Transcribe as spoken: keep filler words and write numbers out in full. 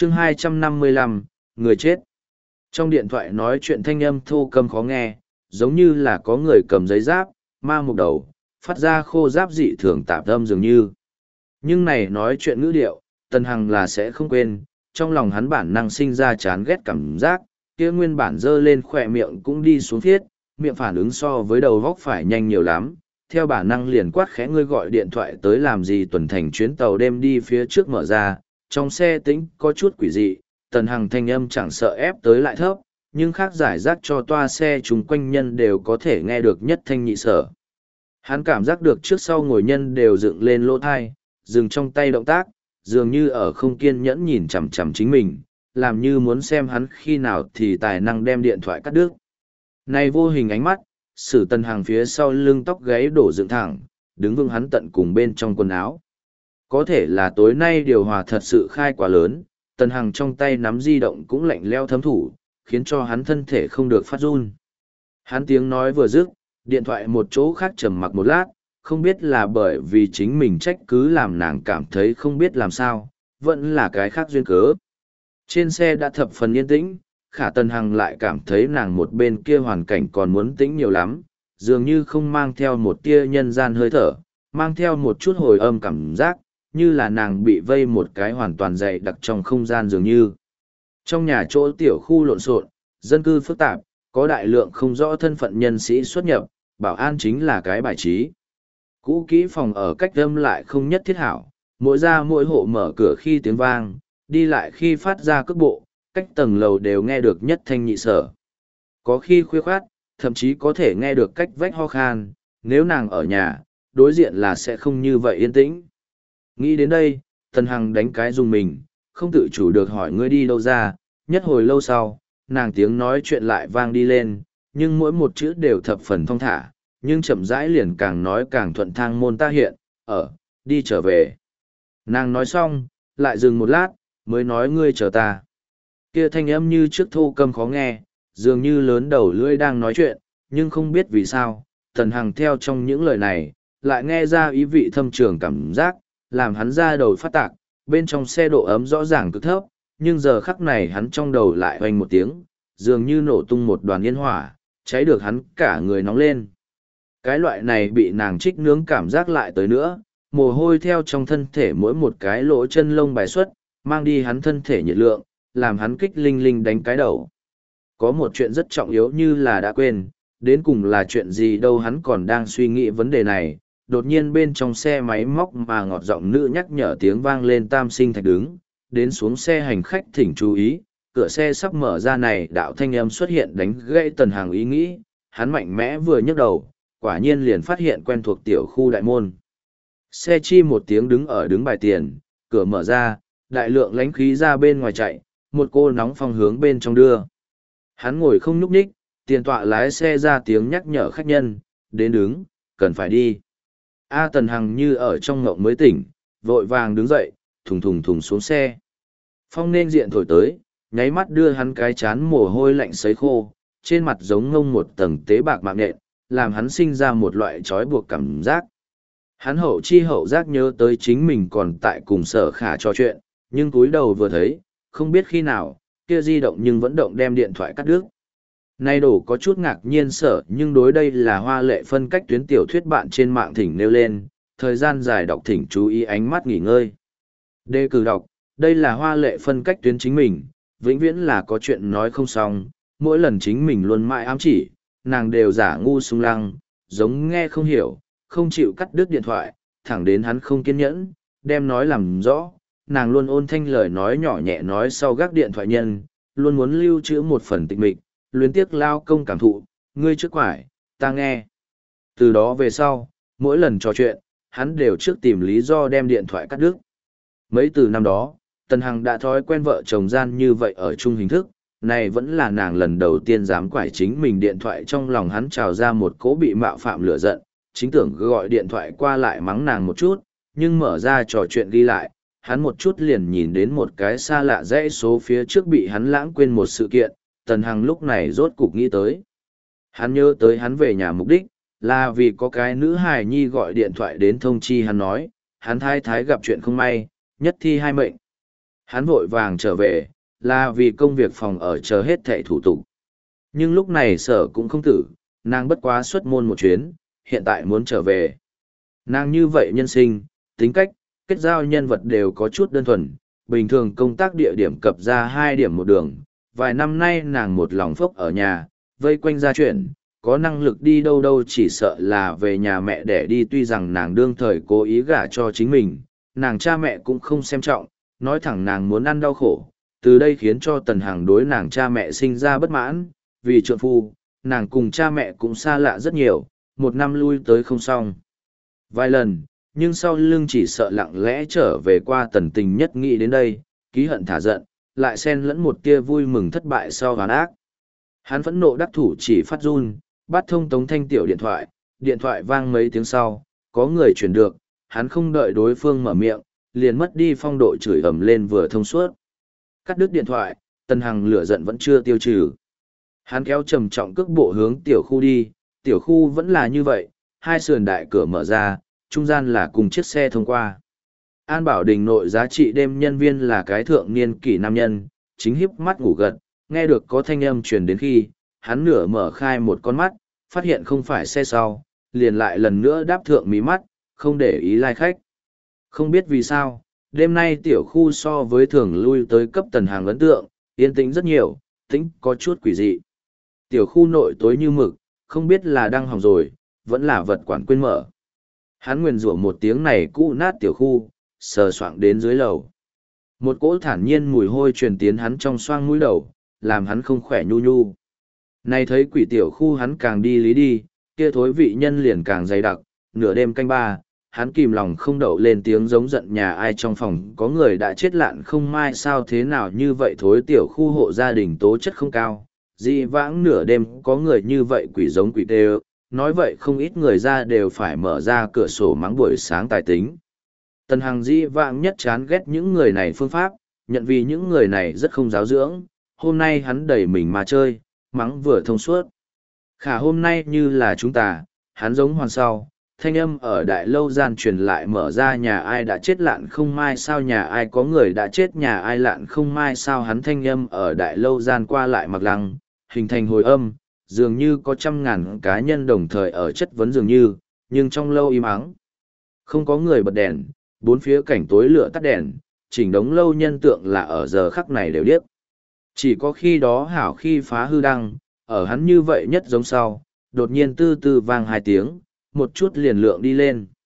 chương hai trăm năm mươi lăm, người chết. Trong điện thoại nói chuyện thanh âm thô câm khó nghe, giống như là có người cầm giấy giáp, ma mục đầu, phát ra khô giáp dị thường tạp âm dường như. Nhưng này nói chuyện ngữ điệu, Tần Hằng là sẽ không quên, trong lòng hắn bản năng sinh ra chán ghét cảm giác, kia nguyên bản dơ lên khỏe miệng cũng đi xuống thiết, miệng phản ứng so với đầu góc phải nhanh nhiều lắm. Theo bản năng liền quát khẽ ngươi gọi điện thoại tới làm gì tuần thành chuyến tàu đêm đi phía trước mở ra, trong xe tĩnh có chút quỷ dị, Tần Hằng thanh âm chẳng sợ ép tới lại thấp, nhưng khác giải rác cho toa xe chúng quanh nhân đều có thể nghe được nhất thanh nhị sở. Hắn cảm giác được trước sau ngồi nhân đều dựng lên lỗ thai, dừng trong tay động tác, dường như ở không kiên nhẫn nhìn chằm chằm chính mình, làm như muốn xem hắn khi nào thì tài năng đem điện thoại cắt đứt. Này vô hình ánh mắt, sử Tần Hằng phía sau lưng tóc gáy đổ dựng thẳng, đứng vững hắn tận cùng bên trong quần áo. Có thể là tối nay điều hòa thật sự khai quá lớn, Tần Hằng trong tay nắm di động cũng lạnh leo thấm thủ, khiến cho hắn thân thể không được phát run. Hắn tiếng nói vừa dứt, điện thoại một chỗ khác trầm mặc một lát, không biết là bởi vì chính mình trách cứ làm nàng cảm thấy không biết làm sao, vẫn là cái khác duyên cớ. Trên xe đã thập phần yên tĩnh, Khả Tần Hằng lại cảm thấy nàng một bên kia hoàn cảnh còn muốn tĩnh nhiều lắm, dường như không mang theo một tia nhân gian hơi thở, mang theo một chút hồi âm cảm giác, như là nàng bị vây một cái hoàn toàn dày đặc trong không gian dường như. Trong nhà chỗ tiểu khu lộn xộn, dân cư phức tạp, có đại lượng không rõ thân phận nhân sĩ xuất nhập, bảo an chính là cái bài trí. Cũ kỹ phòng ở cách âm lại không nhất thiết hảo, mỗi ra mỗi hộ mở cửa khi tiếng vang, đi lại khi phát ra cước bộ, cách tầng lầu đều nghe được nhất thanh nhị sở. Có khi khuya khoát, thậm chí có thể nghe được cách vách ho khan, nếu nàng ở nhà, đối diện là sẽ không như vậy yên tĩnh. Nghĩ đến đây, Tần Hằng đánh cái dùng mình, không tự chủ được hỏi ngươi đi đâu ra, nhất hồi lâu sau, nàng tiếng nói chuyện lại vang đi lên, nhưng mỗi một chữ đều thập phần thong thả, nhưng chậm rãi liền càng nói càng thuận thang môn ta hiện, ở, đi trở về. Nàng nói xong, lại dừng một lát, mới nói ngươi chờ ta. Kia thanh âm như trước thô câm khó nghe, dường như lớn đầu lưỡi đang nói chuyện, nhưng không biết vì sao, Tần Hằng theo trong những lời này, lại nghe ra ý vị thâm trường cảm giác, làm hắn ra đầu phát tạc, bên trong xe độ ấm rõ ràng cực thấp, nhưng giờ khắc này hắn trong đầu lại hoành một tiếng, dường như nổ tung một đoàn yên hỏa, cháy được hắn cả người nóng lên. Cái loại này bị nàng trích nướng cảm giác lại tới nữa, mồ hôi theo trong thân thể mỗi một cái lỗ chân lông bài xuất, mang đi hắn thân thể nhiệt lượng, làm hắn kích linh linh đánh cái đầu. Có một chuyện rất trọng yếu như là đã quên, đến cùng là chuyện gì đâu hắn còn đang suy nghĩ vấn đề này, đột nhiên bên trong xe máy móc mà ngọt giọng nữ nhắc nhở tiếng vang lên tam sinh thạch đứng, đến xuống xe hành khách thỉnh chú ý, cửa xe sắp mở ra này đạo thanh âm xuất hiện đánh gãy Tần Hằng ý nghĩ, hắn mạnh mẽ vừa nhấc đầu, quả nhiên liền phát hiện quen thuộc tiểu khu đại môn. Xe chi một tiếng đứng ở đứng bài tiền, cửa mở ra, đại lượng lánh khí ra bên ngoài chạy, một cô nóng phong hướng bên trong đưa. Hắn ngồi không nhúc nhích, tiền tọa lái xe ra tiếng nhắc nhở khách nhân, đến đứng, cần phải đi. A Tần Hằng như ở trong ngộng mới tỉnh, vội vàng đứng dậy, thùng thùng thùng xuống xe. Phong nên diện thổi tới, nháy mắt đưa hắn cái chán mồ hôi lạnh sấy khô, trên mặt giống ngông một tầng tế bạc mạng nện, làm hắn sinh ra một loại trói buộc cảm giác. Hắn hậu chi hậu giác nhớ tới chính mình còn tại cùng Sở Khả trò chuyện, nhưng cúi đầu vừa thấy, không biết khi nào, kia di động nhưng vẫn động đem điện thoại cắt đứt. Nay đổ có chút ngạc nhiên sở nhưng đối đây là hoa lệ phân cách tuyến tiểu thuyết bạn trên mạng thỉnh nêu lên, thời gian dài đọc thỉnh chú ý ánh mắt nghỉ ngơi. Đề cử đọc, đây là hoa lệ phân cách tuyến chính mình, vĩnh viễn là có chuyện nói không xong, mỗi lần chính mình luôn mãi ám chỉ, nàng đều giả ngu sung lăng, giống nghe không hiểu, không chịu cắt đứt điện thoại, thẳng đến hắn không kiên nhẫn, đem nói làm rõ, nàng luôn ôn thanh lời nói nhỏ nhẹ nói sau gác điện thoại nhân, luôn muốn lưu trữ một phần tịch mịch, luyến tiếc lao công cảm thụ, ngươi trước quải, ta nghe. Từ đó về sau, mỗi lần trò chuyện, hắn đều trước tìm lý do đem điện thoại cắt đứt. Mấy từ năm đó, Tần Hằng đã thói quen vợ chồng gian như vậy ở chung hình thức, này vẫn là nàng lần đầu tiên dám quải chính mình điện thoại trong lòng hắn trào ra một cỗ bị mạo phạm lửa giận, chính tưởng gọi điện thoại qua lại mắng nàng một chút, nhưng mở ra trò chuyện ghi lại, hắn một chút liền nhìn đến một cái xa lạ dãy số phía trước bị hắn lãng quên một sự kiện, Tần Hằng lúc này rốt cục nghĩ tới. Hắn nhớ tới hắn về nhà mục đích, là vì có cái nữ hài nhi gọi điện thoại đến thông chi hắn nói, hắn thái thái gặp chuyện không may, nhất thi hai mệnh. Hắn vội vàng trở về, là vì công việc phòng ở chờ hết thệ thủ tục. Nhưng lúc này sở cũng không tử, nàng bất quá xuất môn một chuyến, hiện tại muốn trở về. Nàng như vậy nhân sinh, tính cách, kết giao nhân vật đều có chút đơn thuần, bình thường công tác địa điểm cập ra hai điểm một đường. Vài năm nay nàng một lòng phốc ở nhà, vây quanh gia chuyện, có năng lực đi đâu đâu chỉ sợ là về nhà mẹ để đi, tuy rằng nàng đương thời cố ý gả cho chính mình, nàng cha mẹ cũng không xem trọng, nói thẳng nàng muốn ăn đau khổ, từ đây khiến cho Tần Hằng đối nàng cha mẹ sinh ra bất mãn, vì trượng phu, nàng cùng cha mẹ cũng xa lạ rất nhiều, một năm lui tới không xong. Vài lần, nhưng sau lưng chỉ sợ lặng lẽ trở về qua Tần Tình nhất nghĩ đến đây, ký hận thả giận, lại xen lẫn một tia vui mừng thất bại sau hoàn ác. Hắn phẫn nộ đắc thủ chỉ phát run, bắt thông Tống Thanh Tiểu điện thoại, điện thoại vang mấy tiếng sau, có người chuyển được, hắn không đợi đối phương mở miệng, liền mất đi phong độ chửi ầm lên vừa thông suốt. Cắt đứt điện thoại, Tần Hằng lửa giận vẫn chưa tiêu trừ. Hắn kéo trầm trọng cước bộ hướng tiểu khu đi, tiểu khu vẫn là như vậy, hai sườn đại cửa mở ra, trung gian là cùng chiếc xe thông qua. An Bảo Đình nội giá trị đêm nhân viên là cái thượng niên kỷ nam nhân, chính hiếp mắt ngủ gật, nghe được có thanh âm truyền đến khi, hắn nửa mở khai một con mắt, phát hiện không phải xe sau, liền lại lần nữa đáp thượng mí mắt, không để ý lai khách. Không biết vì sao, đêm nay tiểu khu so với thường lui tới cấp Tần Hàng ấn tượng, yên tĩnh rất nhiều, tĩnh có chút quỷ dị. Tiểu khu nội tối như mực, không biết là đang hỏng rồi, vẫn là vật quản quên mở. Hắn nguyền rủa một tiếng này cũ nát tiểu khu, sờ soạng đến dưới lầu. Một cỗ thản nhiên mùi hôi truyền tiến hắn trong xoang mũi đầu, làm hắn không khỏe nhu nhu. Này thấy quỷ tiểu khu hắn càng đi lý đi, kia thối vị nhân liền càng dày đặc, nửa đêm canh ba, hắn kìm lòng không đậu lên tiếng giống giận nhà ai trong phòng có người đã chết lạn không mai sao thế nào như vậy thối tiểu khu hộ gia đình tố chất không cao. Dị vãng nửa đêm có người như vậy quỷ giống quỷ tê, nói vậy không ít người ra đều phải mở ra cửa sổ mắng buổi sáng tài tính. Tần Hằng dị vãng nhất chán ghét những người này phương pháp, nhận vì những người này rất không giáo dưỡng, hôm nay hắn đẩy mình mà chơi, mắng vừa thông suốt. Khả hôm nay như là chúng ta, hắn giống hoàn sau, thanh âm ở đại lâu gian truyền lại mở ra nhà ai đã chết lạn không mai sao nhà ai có người đã chết nhà ai lạn không mai sao hắn thanh âm ở đại lâu gian qua lại mặc lăng, hình thành hồi âm, dường như có trăm ngàn cá nhân đồng thời ở chất vấn dường như, nhưng trong lâu im ắng. Không có người bật đèn, bốn phía cảnh tối lửa tắt đèn, chỉnh đống lâu nhân tượng là ở giờ khắc này đều điếc. Chỉ có khi đó hảo khi phá hư đăng, ở hắn như vậy nhất giống sau, đột nhiên tư tư vang hai tiếng, một chút liền lượng đi lên.